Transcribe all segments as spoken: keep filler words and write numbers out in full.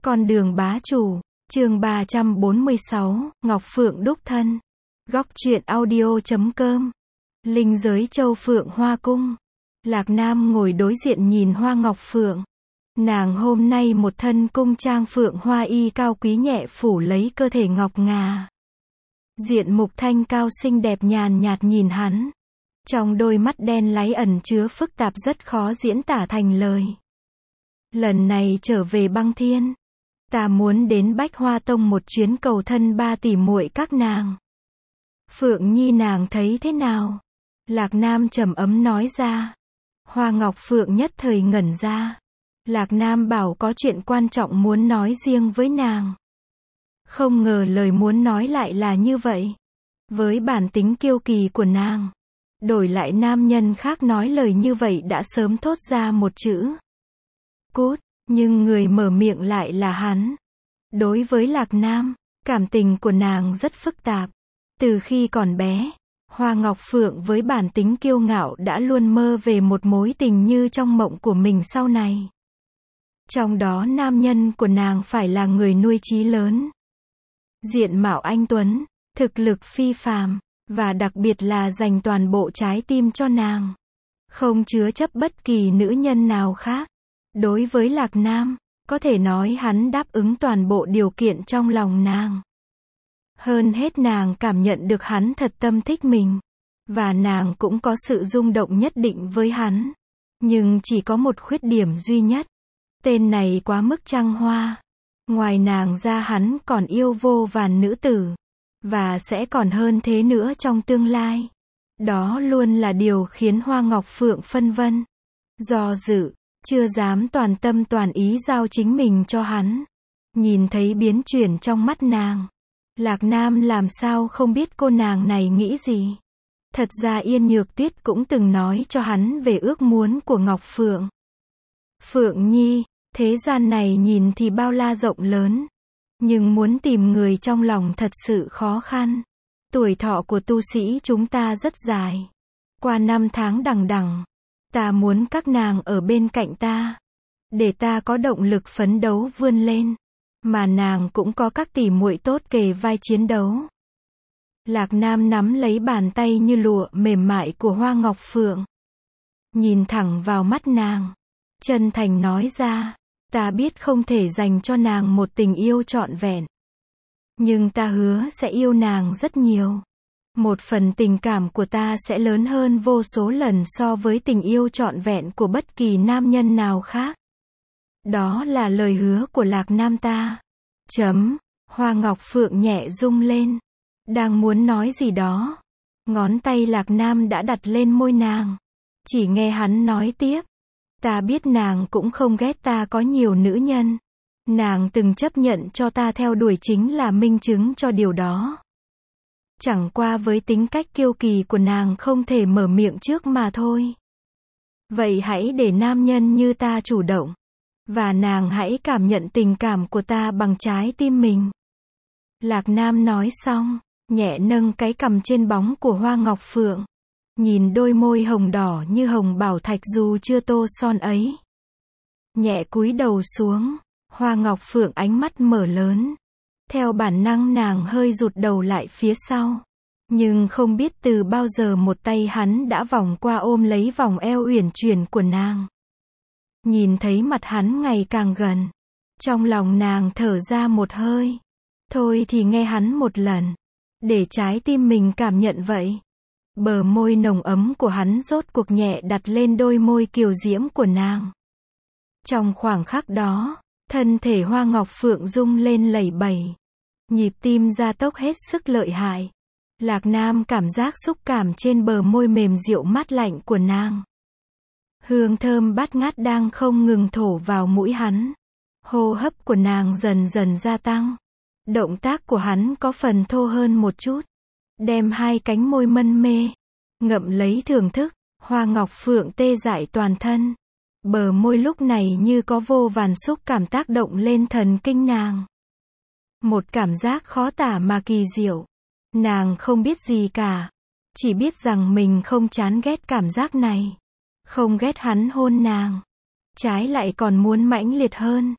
Con đường bá chủ, chương ba trăm bốn mươi sáu, Ngọc Phượng đúc thân. Góc truyện audio chấm com. Linh giới châu Phượng Hoa Cung. Lạc Nam ngồi đối diện nhìn Hoa Ngọc Phượng. Nàng hôm nay một thân cung trang phượng hoa y cao quý nhẹ phủ lấy cơ thể ngọc ngà. Diện mục thanh cao xinh đẹp nhàn nhạt nhìn hắn. Trong đôi mắt đen láy ẩn chứa phức tạp rất khó diễn tả thành lời. Lần này trở về băng thiên, ta muốn đến Bách Hoa Tông một chuyến cầu thân ba tỷ muội các nàng. Phượng Nhi nàng thấy thế nào? Lạc Nam trầm ấm nói ra. Hoa Ngọc Phượng nhất thời ngẩn ra. Lạc Nam bảo có chuyện quan trọng muốn nói riêng với nàng. Không ngờ lời muốn nói lại là như vậy. Với bản tính kiêu kỳ của nàng, đổi lại nam nhân khác nói lời như vậy đã sớm thốt ra một chữ cút, nhưng người mở miệng lại là hắn. Đối với Lạc Nam, cảm tình của nàng rất phức tạp. Từ khi còn bé, Hoa Ngọc Phượng với bản tính kiêu ngạo đã luôn mơ về một mối tình như trong mộng của mình sau này. Trong đó nam nhân của nàng phải là người nuôi chí lớn, diện mạo anh tuấn, thực lực phi phàm, và đặc biệt là dành toàn bộ trái tim cho nàng, không chứa chấp bất kỳ nữ nhân nào khác. Đối với Lạc Nam, có thể nói hắn đáp ứng toàn bộ điều kiện trong lòng nàng. Hơn hết nàng cảm nhận được hắn thật tâm thích mình, và nàng cũng có sự rung động nhất định với hắn. Nhưng chỉ có một khuyết điểm duy nhất. Tên này quá mức trăng hoa. Ngoài nàng ra hắn còn yêu vô vàn nữ tử, và sẽ còn hơn thế nữa trong tương lai. Đó luôn là điều khiến Hoa Ngọc Phượng phân vân, do dự, chưa dám toàn tâm toàn ý giao chính mình cho hắn. Nhìn thấy biến chuyển trong mắt nàng, Lạc Nam làm sao không biết cô nàng này nghĩ gì. Thật ra Yên Nhược Tuyết cũng từng nói cho hắn về ước muốn của Ngọc Phượng. Phượng Nhi, thế gian này nhìn thì bao la rộng lớn, nhưng muốn tìm người trong lòng thật sự khó khăn. Tuổi thọ của tu sĩ chúng ta rất dài. Qua năm tháng đằng đẵng, ta muốn các nàng ở bên cạnh ta, để ta có động lực phấn đấu vươn lên, mà nàng cũng có các tỷ muội tốt kề vai chiến đấu. Lạc Nam nắm lấy bàn tay như lụa mềm mại của Hoa Ngọc Phượng, nhìn thẳng vào mắt nàng, chân thành nói ra, ta biết không thể dành cho nàng một tình yêu trọn vẹn, nhưng ta hứa sẽ yêu nàng rất nhiều. Một phần tình cảm của ta sẽ lớn hơn vô số lần so với tình yêu trọn vẹn của bất kỳ nam nhân nào khác. Đó là lời hứa của Lạc Nam ta. Chấm. Hoa Ngọc Phượng nhẹ rung lên, đang muốn nói gì đó. Ngón tay Lạc Nam đã đặt lên môi nàng. Chỉ nghe hắn nói tiếp. Ta biết nàng cũng không ghét ta có nhiều nữ nhân. Nàng từng chấp nhận cho ta theo đuổi chính là minh chứng cho điều đó. Chẳng qua với tính cách kiêu kỳ của nàng không thể mở miệng trước mà thôi. Vậy hãy để nam nhân như ta chủ động, và nàng hãy cảm nhận tình cảm của ta bằng trái tim mình. Lạc Nam nói xong, nhẹ nâng cái cằm trên bóng của Hoa Ngọc Phượng, nhìn đôi môi hồng đỏ như hồng bảo thạch dù chưa tô son ấy. Nhẹ cúi đầu xuống, Hoa Ngọc Phượng ánh mắt mở lớn. Theo bản năng nàng hơi rụt đầu lại phía sau. Nhưng không biết từ bao giờ một tay hắn đã vòng qua ôm lấy vòng eo uyển chuyển của nàng. Nhìn thấy mặt hắn ngày càng gần, trong lòng nàng thở ra một hơi. Thôi thì nghe hắn một lần, để trái tim mình cảm nhận vậy. Bờ môi nồng ấm của hắn rốt cuộc nhẹ đặt lên đôi môi kiều diễm của nàng. Trong khoảnh khắc đó, thân thể Hoa Ngọc Phượng rung lên lẩy bẩy. Nhịp tim gia tốc hết sức lợi hại. Lạc Nam cảm giác xúc cảm trên bờ môi mềm dịu mát lạnh của nàng. Hương thơm bát ngát đang không ngừng thổ vào mũi hắn. Hô hấp của nàng dần dần gia tăng. Động tác của hắn có phần thô hơn một chút. Đem hai cánh môi mân mê, ngậm lấy thưởng thức. Hoa Ngọc Phượng tê dại toàn thân. Bờ môi lúc này như có vô vàn xúc cảm tác động lên thần kinh nàng. Một cảm giác khó tả mà kỳ diệu. Nàng không biết gì cả. Chỉ biết rằng mình không chán ghét cảm giác này. Không ghét hắn hôn nàng. Trái lại còn muốn mãnh liệt hơn.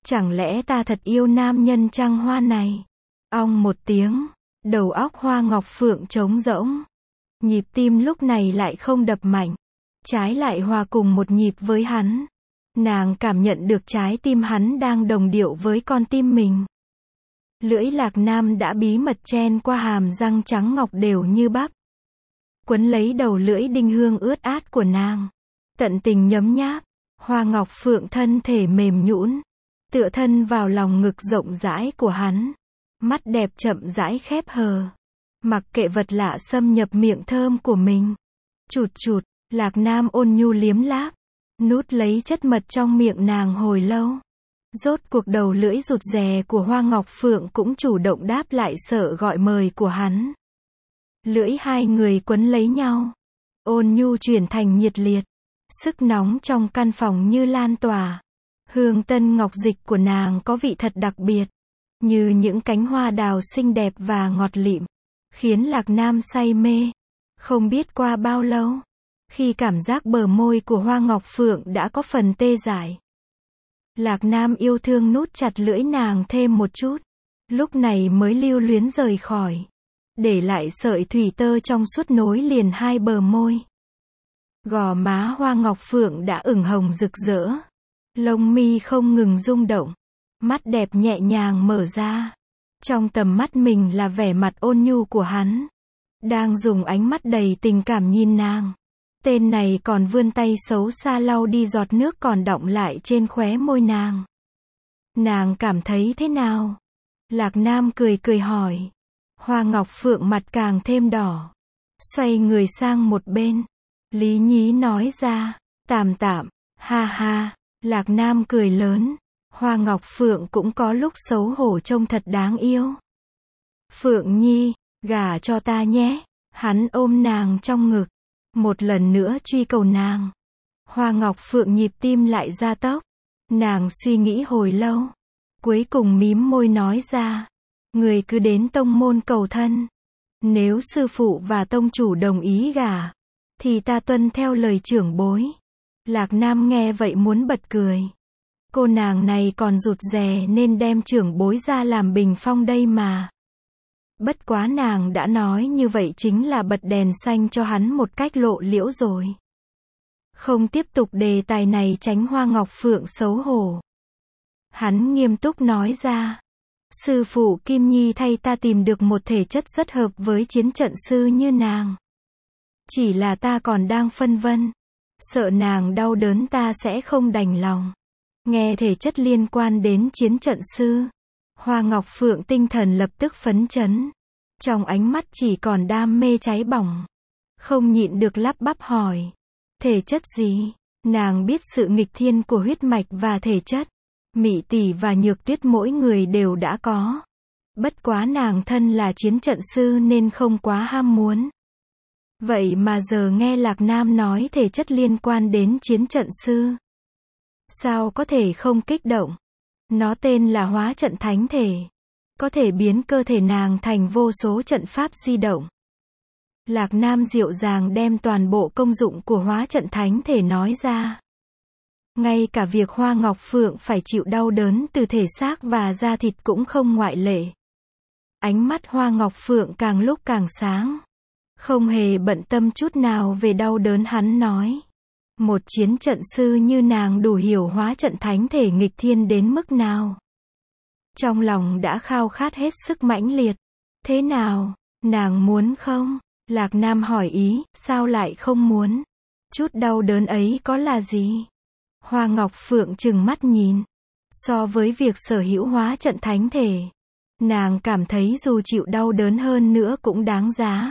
Chẳng lẽ ta thật yêu nam nhân trăng hoa này? Ong một tiếng, đầu óc Hoa Ngọc Phượng trống rỗng. Nhịp tim lúc này lại không đập mạnh, trái lại hòa cùng một nhịp với hắn. Nàng cảm nhận được trái tim hắn đang đồng điệu với con tim mình. Lưỡi Lạc Nam đã bí mật chen qua hàm răng trắng ngọc đều như bắp, quấn lấy đầu lưỡi đinh hương ướt át của nàng, tận tình nhấm nháp. Hoa Ngọc Phượng thân thể mềm nhũn, tựa thân vào lòng ngực rộng rãi của hắn, mắt đẹp chậm rãi khép hờ, mặc kệ vật lạ xâm nhập miệng thơm của mình. Chụt chụt, Lạc Nam ôn nhu liếm láp, nút lấy chất mật trong miệng nàng hồi lâu. Rốt cuộc đầu lưỡi rụt rè của Hoa Ngọc Phượng cũng chủ động đáp lại sợ gọi mời của hắn. Lưỡi hai người quấn lấy nhau, ôn nhu chuyển thành nhiệt liệt, sức nóng trong căn phòng như lan tỏa. Hương tân ngọc dịch của nàng có vị thật đặc biệt, như những cánh hoa đào xinh đẹp và ngọt lịm, khiến Lạc Nam say mê. Không biết qua bao lâu, khi cảm giác bờ môi của Hoa Ngọc Phượng đã có phần tê dại, Lạc Nam yêu thương nút chặt lưỡi nàng thêm một chút, lúc này mới lưu luyến rời khỏi, để lại sợi thủy tơ trong suốt nối liền hai bờ môi. Gò má Hoa Ngọc Phượng đã ửng hồng rực rỡ, lông mi không ngừng rung động, mắt đẹp nhẹ nhàng mở ra. Trong tầm mắt mình là vẻ mặt ôn nhu của hắn, đang dùng ánh mắt đầy tình cảm nhìn nàng. Tên này còn vươn tay xấu xa lau đi giọt nước còn đọng lại trên khóe môi nàng. Nàng cảm thấy thế nào? Lạc Nam cười cười hỏi. Hoa Ngọc Phượng mặt càng thêm đỏ, xoay người sang một bên, lý nhí nói ra, tạm tạm, ha ha. Lạc Nam cười lớn, Hoa Ngọc Phượng cũng có lúc xấu hổ trông thật đáng yêu. Phượng Nhi, gả cho ta nhé. Hắn ôm nàng trong ngực, một lần nữa truy cầu nàng. Hoa Ngọc Phượng nhịp tim lại gia tốc, nàng suy nghĩ hồi lâu, cuối cùng mím môi nói ra, người cứ đến tông môn cầu thân. Nếu sư phụ và tông chủ đồng ý gả, thì ta tuân theo lời trưởng bối. Lạc Nam nghe vậy muốn bật cười. Cô nàng này còn rụt rè nên đem trưởng bối ra làm bình phong đây mà. Bất quá nàng đã nói như vậy chính là bật đèn xanh cho hắn một cách lộ liễu rồi. Không tiếp tục đề tài này tránh Hoa Ngọc Phượng xấu hổ. Hắn nghiêm túc nói ra, sư phụ Kim Nhi thay ta tìm được một thể chất rất hợp với chiến trận sư như nàng. Chỉ là ta còn đang phân vân, sợ nàng đau đớn ta sẽ không đành lòng. Nghe thể chất liên quan đến chiến trận sư, Hoa Ngọc Phượng tinh thần lập tức phấn chấn, trong ánh mắt chỉ còn đam mê cháy bỏng, không nhịn được lắp bắp hỏi, thể chất gì? Nàng biết sự nghịch thiên của huyết mạch và thể chất, Mị Tỷ và Nhược Tuyết mỗi người đều đã có. Bất quá nàng thân là chiến trận sư nên không quá ham muốn. Vậy mà giờ nghe Lạc Nam nói thể chất liên quan đến chiến trận sư, sao có thể không kích động? Nó tên là hóa trận thánh thể, có thể biến cơ thể nàng thành vô số trận pháp di động. Lạc Nam dịu dàng đem toàn bộ công dụng của hóa trận thánh thể nói ra. Ngay cả việc Hoa Ngọc Phượng phải chịu đau đớn từ thể xác và da thịt cũng không ngoại lệ. Ánh mắt Hoa Ngọc Phượng càng lúc càng sáng, không hề bận tâm chút nào về đau đớn. Hắn nói, một chiến trận sư như nàng đủ hiểu hóa trận thánh thể nghịch thiên đến mức nào. Trong lòng đã khao khát hết sức mãnh liệt. Thế nào, nàng muốn không? Lạc Nam hỏi ý, sao lại không muốn? Chút đau đớn ấy có là gì? Hoa Ngọc Phượng trừng mắt nhìn. So với việc sở hữu hóa trận thánh thể, nàng cảm thấy dù chịu đau đớn hơn nữa cũng đáng giá.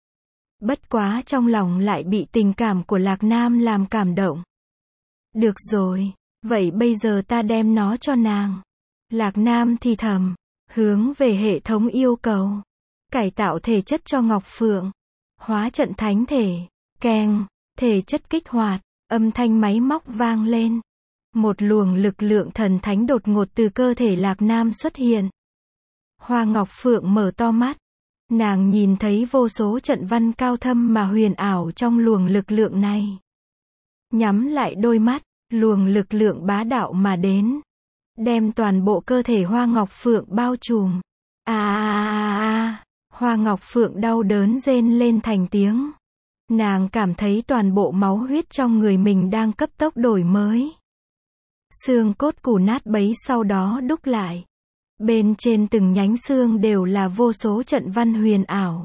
Bất quá trong lòng lại bị tình cảm của Lạc Nam làm cảm động. Được rồi, vậy bây giờ ta đem nó cho nàng. Lạc Nam thì thầm, hướng về hệ thống yêu cầu. Cải tạo thể chất cho Ngọc Phượng. Hóa trận thánh thể. Keng, thể chất kích hoạt. Âm thanh máy móc vang lên. Một luồng lực lượng thần thánh đột ngột từ cơ thể Lạc Nam xuất hiện. Hoa Ngọc Phượng mở to mắt. Nàng nhìn thấy vô số trận văn cao thâm mà huyền ảo trong luồng lực lượng này. Nhắm lại đôi mắt, luồng lực lượng bá đạo mà đến. đem toàn bộ cơ thể Hoa Ngọc Phượng bao trùm. A a a a, Hoa Ngọc Phượng đau đớn rên lên thành tiếng. Nàng cảm thấy toàn bộ máu huyết trong người mình đang cấp tốc đổi mới. Xương cốt củ nát bấy sau đó đúc lại. Bên trên từng nhánh xương đều là vô số trận văn huyền ảo.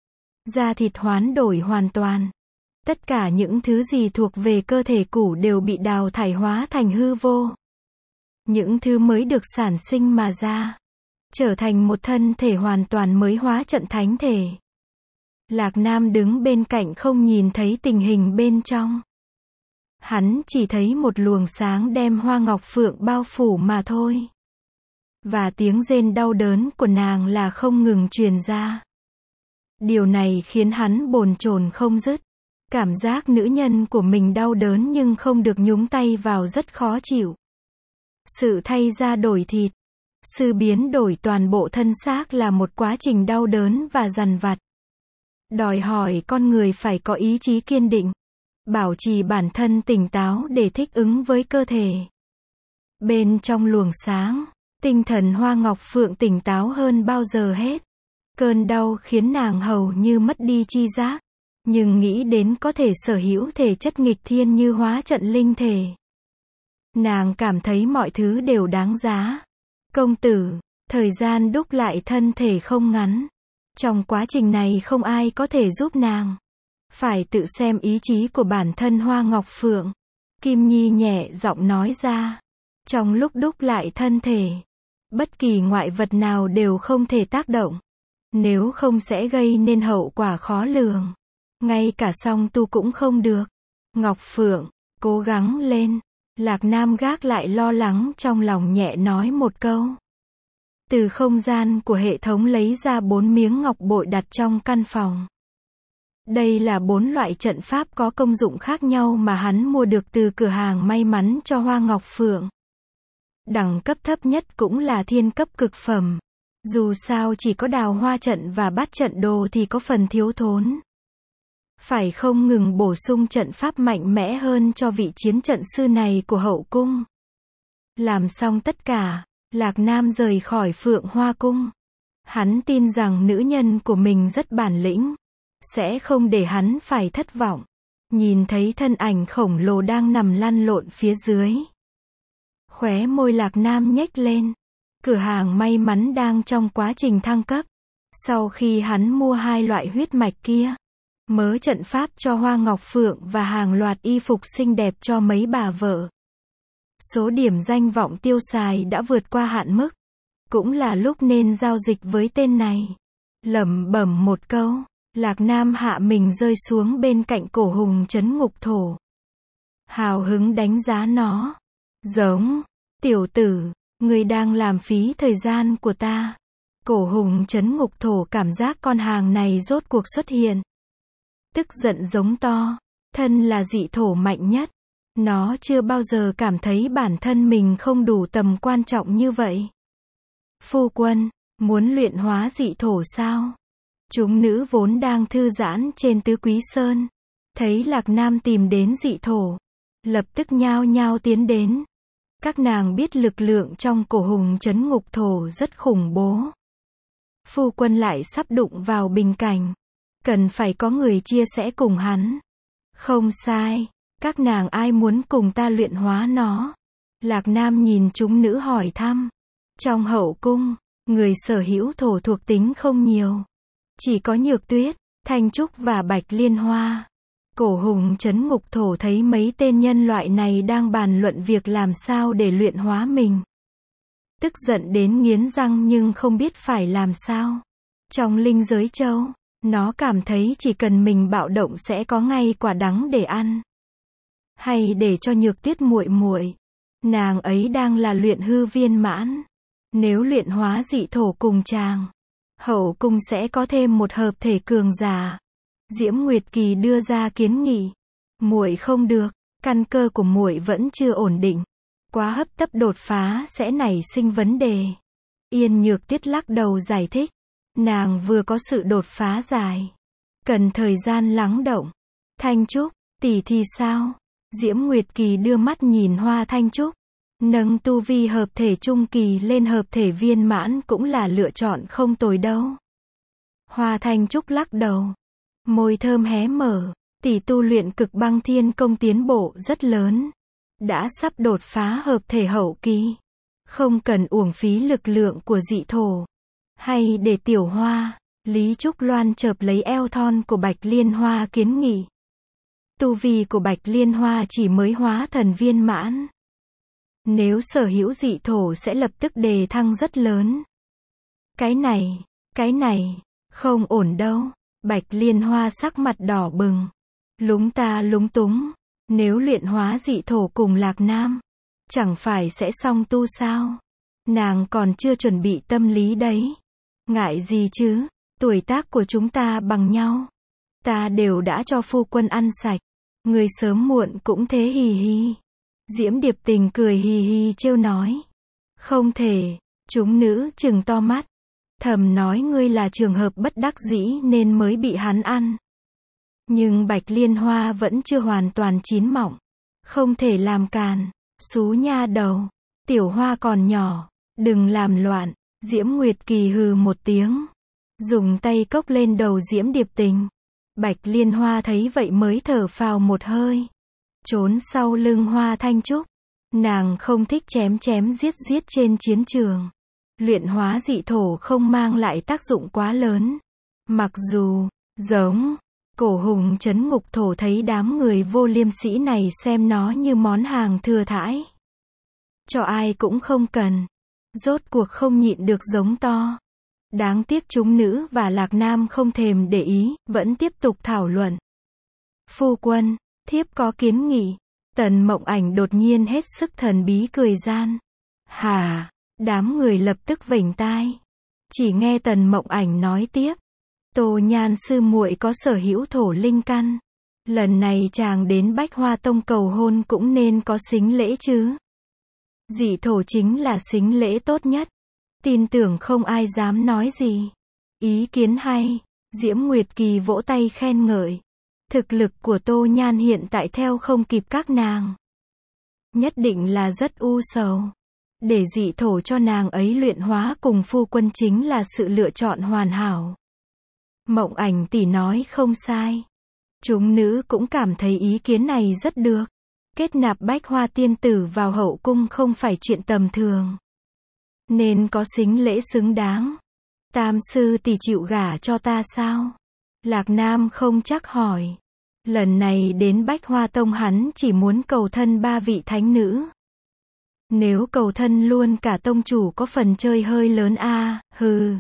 Da thịt hoán đổi hoàn toàn. Tất cả những thứ gì thuộc về cơ thể cũ đều bị đào thải hóa thành hư vô. Những thứ mới được sản sinh mà ra, trở thành một thân thể hoàn toàn mới hóa trận thánh thể. Lạc Nam đứng bên cạnh không nhìn thấy tình hình bên trong. Hắn chỉ thấy một luồng sáng đem Hoa Ngọc Phượng bao phủ mà thôi. Và tiếng rên đau đớn của nàng là không ngừng truyền ra. Điều này khiến hắn bồn chồn không dứt. Cảm giác nữ nhân của mình đau đớn nhưng không được nhúng tay vào rất khó chịu. Sự thay da đổi thịt, sự biến đổi toàn bộ thân xác là một quá trình đau đớn và dằn vặt. Đòi hỏi con người phải có ý chí kiên định, bảo trì bản thân tỉnh táo để thích ứng với cơ thể. Bên trong luồng sáng, tinh thần Hoa Ngọc Phượng tỉnh táo hơn bao giờ hết. Cơn đau khiến nàng hầu như mất đi chi giác. Nhưng nghĩ đến có thể sở hữu thể chất nghịch thiên như hóa trận linh thể, nàng cảm thấy mọi thứ đều đáng giá. Công tử, thời gian đúc lại thân thể không ngắn. Trong quá trình này không ai có thể giúp nàng. Phải tự xem ý chí của bản thân Hoa Ngọc Phượng. Kim Nhi nhẹ giọng nói ra. Trong lúc đúc lại thân thể, bất kỳ ngoại vật nào đều không thể tác động. Nếu không sẽ gây nên hậu quả khó lường. Ngay cả song tu cũng không được. Ngọc Phượng, cố gắng lên. Lạc Nam gác lại lo lắng trong lòng nhẹ nói một câu. Từ không gian của hệ thống lấy ra bốn miếng ngọc bội đặt trong căn phòng. Đây là bốn loại trận pháp có công dụng khác nhau mà hắn mua được từ cửa hàng may mắn cho Hoa Ngọc Phượng. Đẳng cấp thấp nhất cũng là thiên cấp cực phẩm. Dù sao chỉ có đào hoa trận và bát trận đồ thì có phần thiếu thốn. Phải không ngừng bổ sung trận pháp mạnh mẽ hơn cho vị chiến trận sư này của hậu cung. Làm xong tất cả, Lạc Nam rời khỏi Phượng Hoa Cung. Hắn tin rằng nữ nhân của mình rất bản lĩnh, sẽ không để hắn phải thất vọng. Nhìn thấy thân ảnh khổng lồ đang nằm lăn lộn phía dưới. Khóe môi Lạc Nam nhếch lên. Cửa hàng may mắn đang trong quá trình thăng cấp. Sau khi hắn mua hai loại huyết mạch kia, mớ trận pháp cho Hoa Ngọc Phượng và hàng loạt y phục xinh đẹp cho mấy bà vợ. Số điểm danh vọng tiêu xài đã vượt qua hạn mức. Cũng là lúc nên giao dịch với tên này. Lẩm bẩm một câu, Lạc Nam hạ mình rơi xuống bên cạnh cổ hùng trấn ngục thổ. Hào hứng đánh giá nó. Giống, tiểu tử, ngươi đang làm phí thời gian của ta. Cổ hùng trấn ngục thổ cảm giác con hàng này rốt cuộc xuất hiện. Tức giận giống to, thân là dị thổ mạnh nhất. Nó chưa bao giờ cảm thấy bản thân mình không đủ tầm quan trọng như vậy. Phu quân, muốn luyện hóa dị thổ sao? Chúng nữ vốn đang thư giãn trên Tứ Quý Sơn. Thấy Lạc Nam tìm đến dị thổ, lập tức nhao nhao tiến đến. Các nàng biết lực lượng trong cổ hùng trấn ngục thổ rất khủng bố. Phu quân lại sắp đụng vào bình cảnh. Cần phải có người chia sẻ cùng hắn. Không sai, các nàng ai muốn cùng ta luyện hóa nó? Lạc Nam nhìn chúng nữ hỏi thăm. Trong hậu cung, người sở hữu thổ thuộc tính không nhiều. Chỉ có Nhược Tuyết, Thanh Trúc và Bạch Liên Hoa. Cổ hùng trấn ngục thổ thấy mấy tên nhân loại này đang bàn luận việc làm sao để luyện hóa mình. Tức giận đến nghiến răng nhưng không biết phải làm sao. Trong linh giới châu, nó cảm thấy chỉ cần mình bạo động sẽ có ngay quả đắng để ăn. Hay để cho Nhược Tuyết muội muội, nàng ấy đang là luyện hư viên mãn. Nếu luyện hóa dị thổ cùng chàng, hậu cung sẽ có thêm một hợp thể cường giả. Diễm Nguyệt Kỳ đưa ra kiến nghị. Muội không được, căn cơ của muội vẫn chưa ổn định. Quá hấp tấp đột phá sẽ nảy sinh vấn đề. Yên Nhược Tuyết lắc đầu giải thích. Nàng vừa có sự đột phá dài, cần thời gian lắng động. Thanh Trúc, tỷ thì sao? Diễm Nguyệt Kỳ đưa mắt nhìn Hoa Thanh Trúc. Nâng tu vi hợp thể trung kỳ lên hợp thể viên mãn cũng là lựa chọn không tồi đâu. Hoa Thanh Trúc lắc đầu. Môi thơm hé mở. Tỷ tu luyện cực băng thiên công tiến bộ rất lớn. Đã sắp đột phá hợp thể hậu kỳ. Không cần uổng phí lực lượng của dị thổ. Hay để tiểu hoa. Lý Trúc Loan chợp lấy eo thon của Bạch Liên Hoa kiến nghị. Tu vi của Bạch Liên Hoa chỉ mới hóa thần viên mãn. Nếu sở hữu dị thổ sẽ lập tức đề thăng rất lớn. Cái này, cái này, không ổn đâu. Bạch Liên Hoa sắc mặt đỏ bừng. Lúng ta lúng túng. Nếu luyện hóa dị thổ cùng Lạc Nam, chẳng phải sẽ xong tu sao? Nàng còn chưa chuẩn bị tâm lý đấy. Ngại gì chứ, tuổi tác của chúng ta bằng nhau. Ta đều đã cho phu quân ăn sạch. Người sớm muộn cũng thế hì hì. Diễm Điệp Tình cười hì hì trêu nói. Không thể, chúng nữ trừng to mắt. Thầm nói ngươi là trường hợp bất đắc dĩ nên mới bị hắn ăn. Nhưng Bạch Liên Hoa vẫn chưa hoàn toàn chín mọng. Không thể làm càn. Xú nha đầu. Tiểu Hoa còn nhỏ. Đừng làm loạn. Diễm Nguyệt Kỳ hừ một tiếng. Dùng tay cốc lên đầu Diễm Điệp Tình. Bạch Liên Hoa thấy vậy mới thở phào một hơi. Trốn sau lưng Hoa Thanh Trúc. Nàng không thích chém chém giết giết trên chiến trường. Luyện hóa dị thổ không mang lại tác dụng quá lớn. Mặc dù, giống, Cổ Hùng trấn ngục thổ thấy đám người vô liêm sĩ này xem nó như món hàng thừa thãi. Cho ai cũng không cần. Rốt cuộc không nhịn được giống to. Đáng tiếc chúng nữ và Lạc Nam không thèm để ý, vẫn tiếp tục thảo luận. Phu quân, thiếp có kiến nghị. Tần Mộng Ảnh đột nhiên hết sức thần bí cười gian. Hả? Đám người lập tức vểnh tai. Chỉ nghe Tần Mộng Ảnh nói tiếp. Tô Nhan sư muội có sở hữu thổ linh căn. Lần này chàng đến Bách Hoa Tông cầu hôn cũng nên có sính lễ chứ. Dị thổ chính là sính lễ tốt nhất. Tin tưởng không ai dám nói gì. Ý kiến hay. Diễm Nguyệt Kỳ vỗ tay khen ngợi. Thực lực của Tô Nhan hiện tại theo không kịp các nàng. Nhất định là rất u sầu. Để dị thổ cho nàng ấy luyện hóa cùng phu quân chính là sự lựa chọn hoàn hảo. Mộng Ảnh tỷ nói không sai. Chúng nữ cũng cảm thấy ý kiến này rất được. Kết nạp Bách Hoa tiên tử vào hậu cung không phải chuyện tầm thường. Nên có sính lễ xứng đáng. Tam sư tỷ chịu gả cho ta sao? Lạc Nam không chắc hỏi. Lần này đến Bách Hoa Tông hắn chỉ muốn cầu thân ba vị thánh nữ. Nếu cầu thân luôn cả tông chủ có phần chơi hơi lớn a, à, hừ.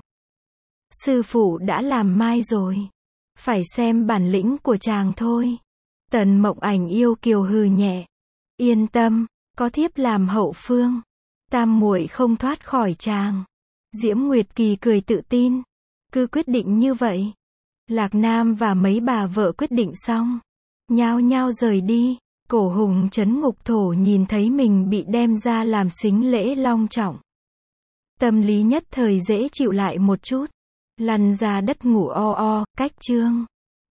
Sư phụ đã làm mai rồi. Phải xem bản lĩnh của chàng thôi. Tần Mộng Ảnh yêu kiều hừ nhẹ. Yên tâm, có thiếp làm hậu phương. Tam muội không thoát khỏi chàng. Diễm Nguyệt Kỳ cười tự tin. Cứ quyết định như vậy. Lạc Nam và mấy bà vợ quyết định xong. Nhao nhao rời đi. Cổ Hùng trấn ngục thổ nhìn thấy mình bị đem ra làm sính lễ long trọng. Tâm lý nhất thời dễ chịu lại một chút. Lăn ra đất ngủ o o, cách chương.